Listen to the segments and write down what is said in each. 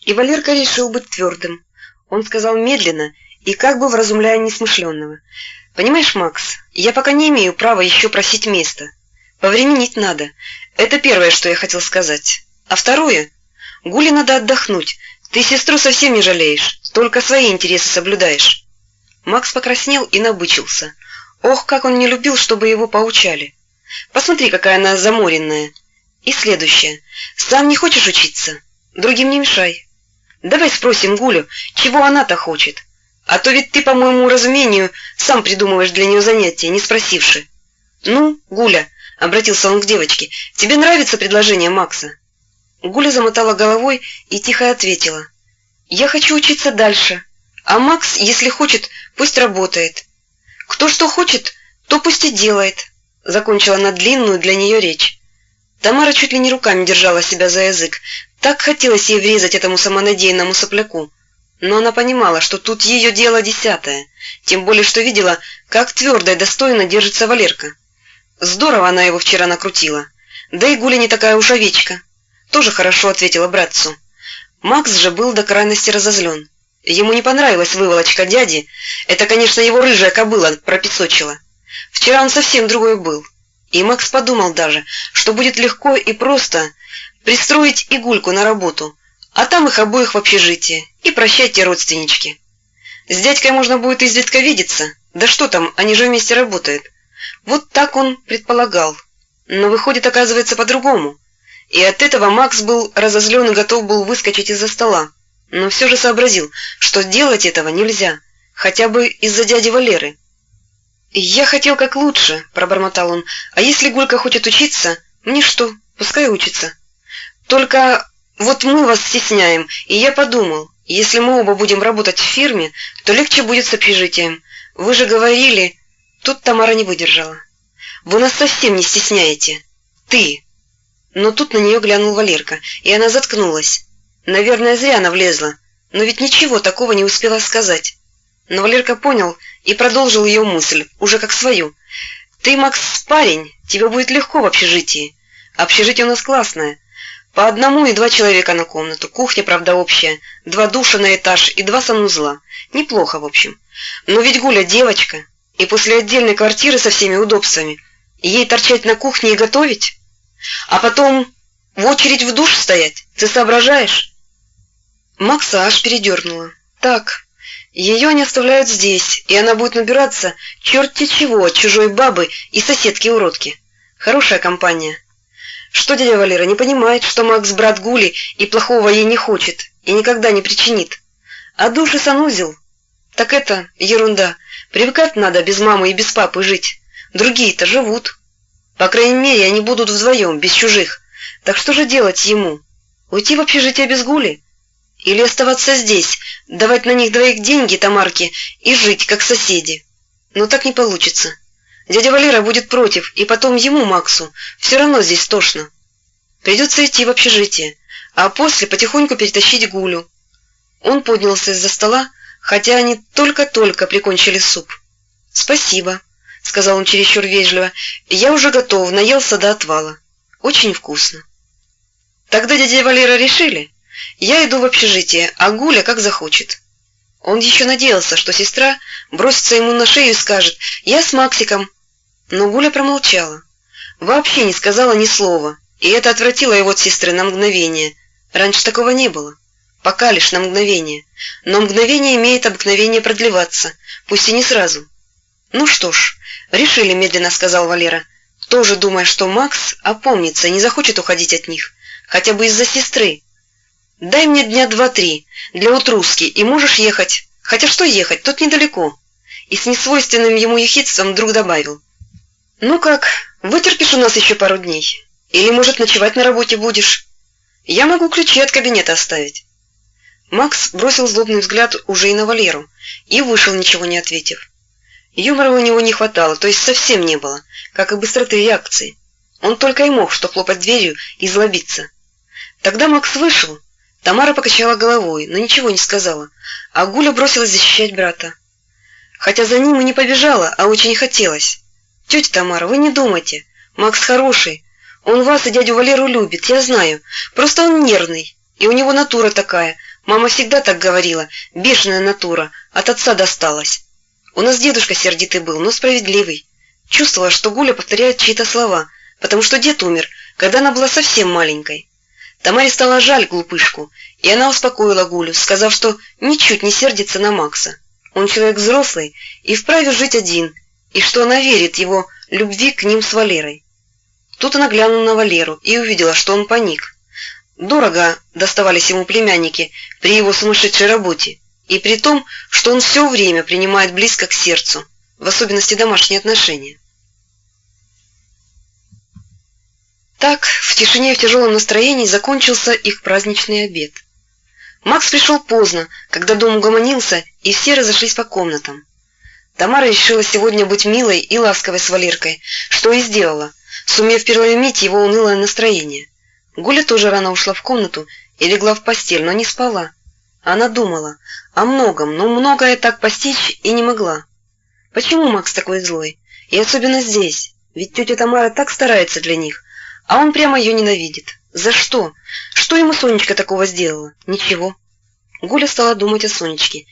И Валерка решил быть твердым. Он сказал медленно и как бы вразумляя несмышленного: «Понимаешь, Макс, я пока не имею права еще просить места. Повременить надо. Это первое, что я хотел сказать. А второе? Гуле надо отдохнуть. Ты сестру совсем не жалеешь, только свои интересы соблюдаешь». Макс покраснел и набычился. Ох, как он не любил, чтобы его поучали. «Посмотри, какая она заморенная. И следующее. Сам не хочешь учиться? Другим не мешай. Давай спросим Гулю, чего она-то хочет. А то ведь ты, по моему разумению, сам придумываешь для нее занятия, не спросивши». «Ну, Гуля», — обратился он к девочке, — «тебе нравится предложение Макса?» Гуля замотала головой и тихо ответила: «Я хочу учиться дальше, а Макс, если хочет, пусть работает. Кто что хочет, то пусть и делает», — закончила она длинную для нее речь. Тамара чуть ли не руками держала себя за язык. Так хотелось ей врезать этому самонадеянному сопляку. Но она понимала, что тут ее дело десятое, тем более что видела, как твердо и достойно держится Валерка. Здорово она его вчера накрутила. Да и Гуля не такая уж овечка. Тоже хорошо ответила братцу. Макс же был до крайности разозлен. Ему не понравилась выволочка дяди. Это, конечно, его рыжая кобыла пропесочила. Вчера он совсем другой был. И Макс подумал даже, что будет легко и просто пристроить и Гульку на работу, а там их обоих в общежитие, и прощайте, родственнички. С дядькой можно будет изредка видеться, да что там, они же вместе работают. Вот так он предполагал. Но выходит, оказывается, по-другому. И от этого Макс был разозлен и готов был выскочить из-за стола. Но все же сообразил, что делать этого нельзя, хотя бы из-за дяди Валеры. «Я хотел как лучше», — пробормотал он, — «а если Гулька хочет учиться, мне что, пускай учится. Только вот мы вас стесняем, и я подумал, если мы оба будем работать в фирме, то легче будет с общежитием. Вы же говорили...» Тут Тамара не выдержала. «Вы нас совсем не стесняете. Ты!» Но тут на нее глянул Валерка, и она заткнулась. Наверное, зря она влезла, но ведь ничего такого не успела сказать. Но Валерка понял и продолжил ее мысль, уже как свою. «Ты, Макс, парень, тебе будет легко в общежитии. Общежитие у нас классное. По одному и 2 человека на комнату, кухня, правда, общая, 2 душа на этаж и 2 санузла. Неплохо, в общем. Но ведь Гуля девочка, и после отдельной квартиры со всеми удобствами ей торчать на кухне и готовить? А потом в очередь в душ стоять, ты соображаешь?» Макса аж передернула. Так, ее не оставляют здесь, и она будет набираться черти чего от чужой бабы и соседки-уродки. Хорошая компания. Что дядя Валера не понимает, что Макс брат Гули и плохого ей не хочет, и никогда не причинит. А душ и санузел? Так это ерунда. Привыкать надо без мамы и без папы жить. Другие-то живут. По крайней мере, они будут вдвоем, без чужих. Так что же делать ему? Уйти в общежитие без Гули? Или оставаться здесь, давать на них 2 деньги Тамарке и жить, как соседи? Но так не получится. Дядя Валера будет против, и потом ему, Максу, все равно здесь тошно. Придется идти в общежитие, а после потихоньку перетащить Гулю. Он поднялся из-за стола, хотя они только-только прикончили суп. «Спасибо», — сказал он чересчур вежливо, — «я уже готов, наелся до отвала. Очень вкусно». «Тогда дядя Валера решили? Я иду в общежитие, а Гуля как захочет». Он еще надеялся, что сестра бросится ему на шею и скажет: «Я с Максиком». Но Гуля промолчала. Вообще не сказала ни слова, и это отвратило его от сестры на мгновение. Раньше такого не было. Пока лишь на мгновение. Но мгновение имеет обыкновение продлеваться, пусть и не сразу. «Ну что ж, решили», — медленно сказал Валера, тоже думая, что Макс опомнится и не захочет уходить от них, хотя бы из-за сестры. «Дай мне дня 2-3 для утруски, и можешь ехать. Хотя что ехать, тут недалеко». И с несвойственным ему ехидством вдруг добавил: «Ну как, вытерпишь у нас еще пару дней? Или, может, ночевать на работе будешь? Я могу ключи от кабинета оставить». Макс бросил злобный взгляд уже и на Валеру и вышел, ничего не ответив. Юмора у него не хватало, то есть совсем не было, как и быстроты реакции. Он только и мог что хлопать дверью и злобиться. Тогда Макс вышел. Тамара покачала головой, но ничего не сказала, а Гуля бросилась защищать брата. Хотя за ним и не побежала, а очень хотелось. «Тетя Тамара, вы не думайте. Макс хороший. Он вас и дядю Валеру любит, я знаю. Просто он нервный, и у него натура такая. Мама всегда так говорила, бешеная натура, от отца досталась. У нас дедушка сердитый был, но справедливый. Чувствовала, что Гуля повторяет чьи-то слова, потому что дед умер, когда она была совсем маленькой. Тамаре стало жаль глупышку, и она успокоила Гулю, сказав, что ничуть не сердится на Макса. Он человек взрослый и вправе жить один, и что она верит его любви к ним с Валерой. Тут она глянула на Валеру и увидела, что он паник. Дорого доставались ему племянники при его сумасшедшей работе, и при том, что он все время принимает близко к сердцу, в особенности домашние отношения. Так, в тишине и в тяжелом настроении закончился их праздничный обед. Макс пришел поздно, когда дом угомонился, и все разошлись по комнатам. Тамара решила сегодня быть милой и ласковой с Валеркой, что и сделала, сумев переломить его унылое настроение. Гуля тоже рано ушла в комнату и легла в постель, но не спала. Она думала о многом, но многое так постичь и не могла. Почему Макс такой злой? И особенно здесь, ведь тетя Тамара так старается для них, а он прямо ее ненавидит. За что? Что ему Сонечка такого сделала? Ничего. Гуля стала думать о Сонечке,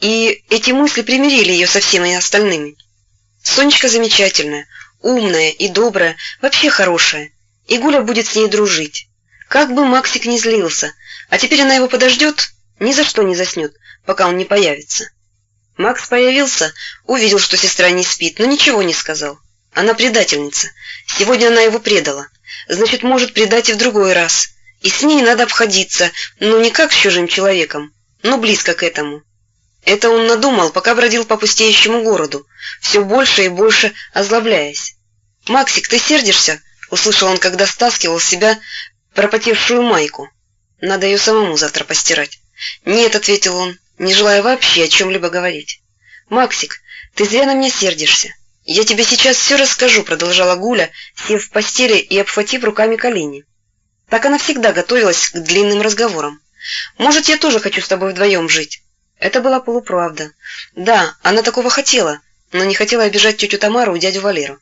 и эти мысли примирили ее со всеми остальными. Сонечка замечательная, умная и добрая, вообще хорошая, и Гуля будет с ней дружить. Как бы Максик не злился, а теперь она его подождет, ни за что не заснет, пока он не появится. Макс появился, увидел, что сестра не спит, но ничего не сказал. Она предательница. Сегодня она его предала. Значит, может предать и в другой раз. И с ней надо обходиться, но не как с чужим человеком, но близко к этому. Это он надумал, пока бродил по пустеющему городу, все больше и больше озлобляясь. «Максик, ты сердишься?» — услышал он, когда стаскивал с себя пропотевшую майку. «Надо ее самому завтра постирать». «Нет», — ответил он, не желая вообще о чем-либо говорить. «Максик, ты зря на меня сердишься. Я тебе сейчас все расскажу», — продолжала Гуля, сев в постели и обхватив руками колени. Так она всегда готовилась к длинным разговорам. «Может, я тоже хочу с тобой вдвоем жить?» Это была полуправда. Да, она такого хотела, но не хотела обижать тетю Тамару и дядю Валеру.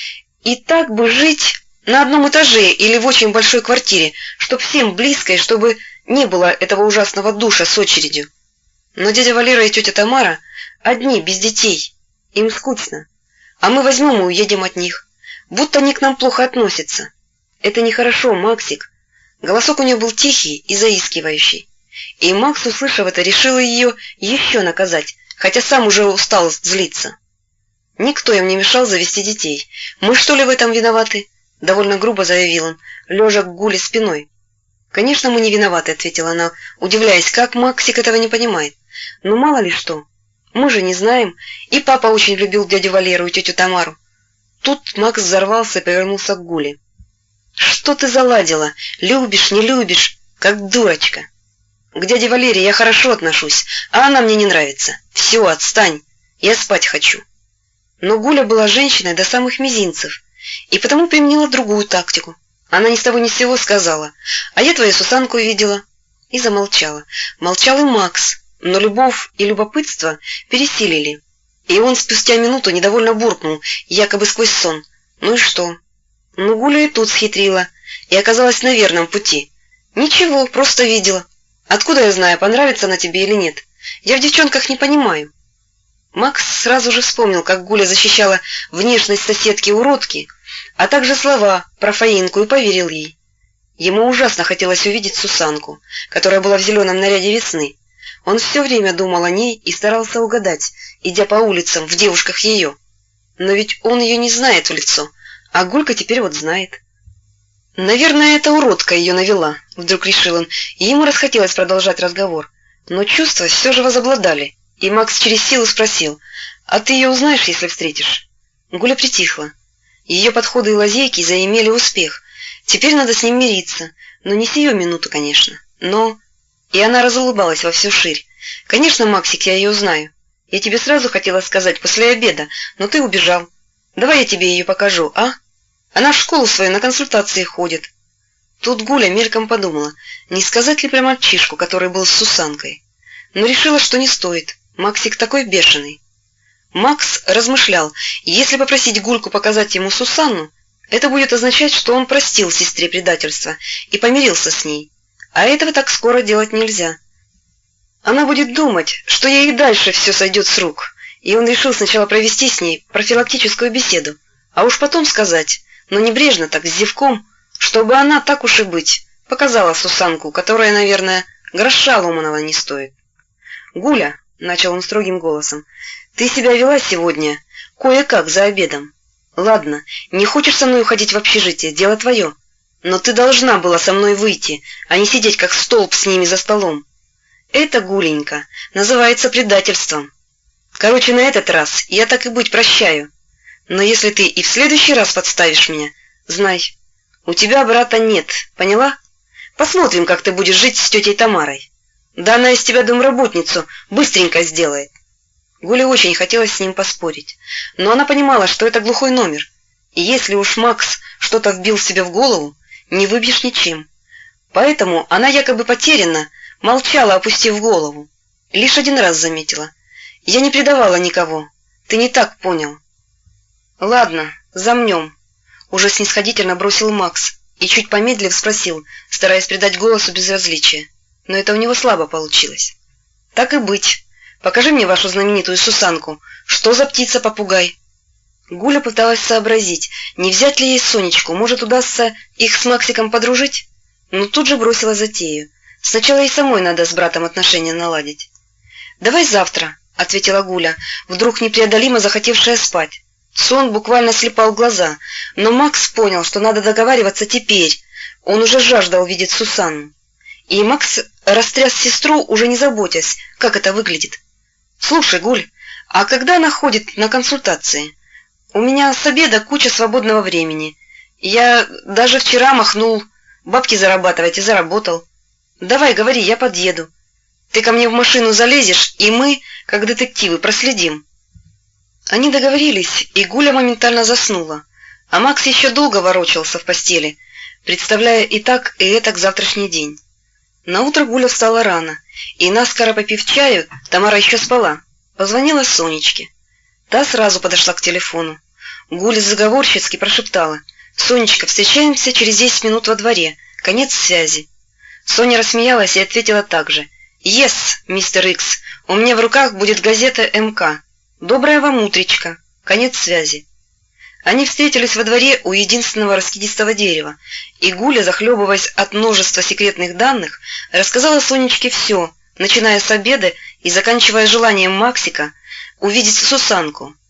И так бы жить на одном этаже или в очень большой квартире, чтоб всем близко и чтобы не было этого ужасного душа с очередью. Но дядя Валера и тетя Тамара одни, без детей. Им скучно. А мы возьмем и уедем от них. Будто они к нам плохо относятся. Это нехорошо, Максик. Голосок у нее был тихий и заискивающий. И Макс, услышав это, решил ее еще наказать, хотя сам уже устал злиться. «Никто им не мешал завести детей. Мы что ли в этом виноваты?» — довольно грубо заявил он, лежа к Гуле спиной. «Конечно, мы не виноваты», — ответила она, удивляясь, как Максик этого не понимает. «Но мало ли что. Мы же не знаем. И папа очень любил дядю Валеру и тетю Тамару». Тут Макс взорвался и повернулся к Гуле. «Что ты заладила? Любишь, не любишь? Как дурочка. К дяде Валере я хорошо отношусь, а она мне не нравится. Все, отстань. Я спать хочу». Но Гуля была женщиной до самых мизинцев, и потому применила другую тактику. Она ни с того ни с сего сказала: «А я твою Сусанку видела». И замолчала. Молчал и Макс, но любовь и любопытство пересилили. И он спустя минуту недовольно буркнул, якобы сквозь сон: «Ну и что?» Но Гуля и тут схитрила и оказалась на верном пути. «Ничего, просто видела. Откуда я знаю, понравится она тебе или нет? Я в девчонках не понимаю». Макс сразу же вспомнил, как Гуля защищала внешность соседки-уродки, а также слова про Фаинку, и поверил ей. Ему ужасно хотелось увидеть Сусанку, которая была в зеленом наряде весны. Он все время думал о ней и старался угадать, идя по улицам, в девушках ее. Но ведь он ее не знает в лицо, а Гулька теперь вот знает. «Наверное, эта уродка ее навела», — вдруг решил он, и ему расхотелось продолжать разговор. Но чувства все же возобладали, и Макс через силу спросил: «А ты ее узнаешь, если встретишь?» Гуля притихла. Ее подходы и лазейки заимели успех. Теперь надо с ним мириться, но не сию минуту, конечно. Но... И она разулыбалась во всю ширь. «Конечно, Максик, я ее узнаю. Я тебе сразу хотела сказать после обеда, но ты убежал. Давай я тебе ее покажу, а? Она в школу свою на консультации ходит». Тут Гуля мельком подумала, не сказать ли про мальчишку, который был с Сусанкой. Но решила, что не стоит. Максик такой бешеный. Макс размышлял, если попросить Гульку показать ему Сусанну, это будет означать, что он простил сестре предательство и помирился с ней. А этого так скоро делать нельзя. Она будет думать, что ей и дальше все сойдет с рук, и он решил сначала провести с ней профилактическую беседу, а уж потом сказать, но небрежно так, с зевком, чтобы она, так уж и быть, показала Сусанку, которая, наверное, гроша ломаного не стоит. «Гуля», — начал он строгим голосом, — «ты себя вела сегодня кое-как за обедом. Ладно, не хочешь со мной уходить в общежитие, дело твое, но ты должна была со мной выйти, а не сидеть как столб с ними за столом. Это, Гуленька, называется предательством. Короче, на этот раз я так и быть прощаю. Но если ты и в следующий раз подставишь меня, знай, у тебя брата нет, поняла? Посмотрим, как ты будешь жить с тетей Тамарой. Да она из тебя домработницу быстренько сделает». Гуле очень хотелось с ним поспорить, но она понимала, что это глухой номер, и если уж Макс что-то вбил себе в голову, не выбьешь ничем. Поэтому она якобы потерянно молчала, опустив голову. Лишь один раз заметила: «Я не предавала никого, ты не так понял». «Ладно, замнем», — уже снисходительно бросил Макс и, чуть помедлив, спросил, стараясь придать голосу безразличие, но это у него слабо получилось. «Так и быть. Покажи мне вашу знаменитую Сусанку. Что за птица-попугай?» Гуля пыталась сообразить, не взять ли ей Сонечку, может, удастся их с Максиком подружить, но тут же бросила затею. Сначала ей самой надо с братом отношения наладить. «Давай завтра», — ответила Гуля, вдруг непреодолимо захотевшая спать. Сон буквально слепал глаза, но Макс понял, что надо договариваться теперь. Он уже жаждал видеть Сусанну. И Макс растряс сестру, уже не заботясь, как это выглядит. «Слушай, Гуль, а когда она ходит на консультации? У меня с обеда куча свободного времени. Я даже вчера махнул бабки зарабатывать и заработал. Давай, говори, я подъеду. Ты ко мне в машину залезешь, и мы, как детективы, проследим». Они договорились, и Гуля моментально заснула, а Макс еще долго ворочался в постели, представляя и так, и этак завтрашний день. Наутро Гуля встала рано, и, наскоро попив чаю, Тамара еще спала, позвонила Сонечке. Та сразу подошла к телефону. Гуля заговорщицки прошептала: «Сонечка, встречаемся через 10 минут во дворе, конец связи». Соня рассмеялась и ответила так же: «Yes, мистер Икс, у меня в руках будет газета МК. Доброе вам утречко, конец связи». Они встретились во дворе у единственного раскидистого дерева, и Гуля, захлебываясь от множества секретных данных, рассказала Сонечке все, начиная с обеда и заканчивая желанием Максика увидеть Сусанку.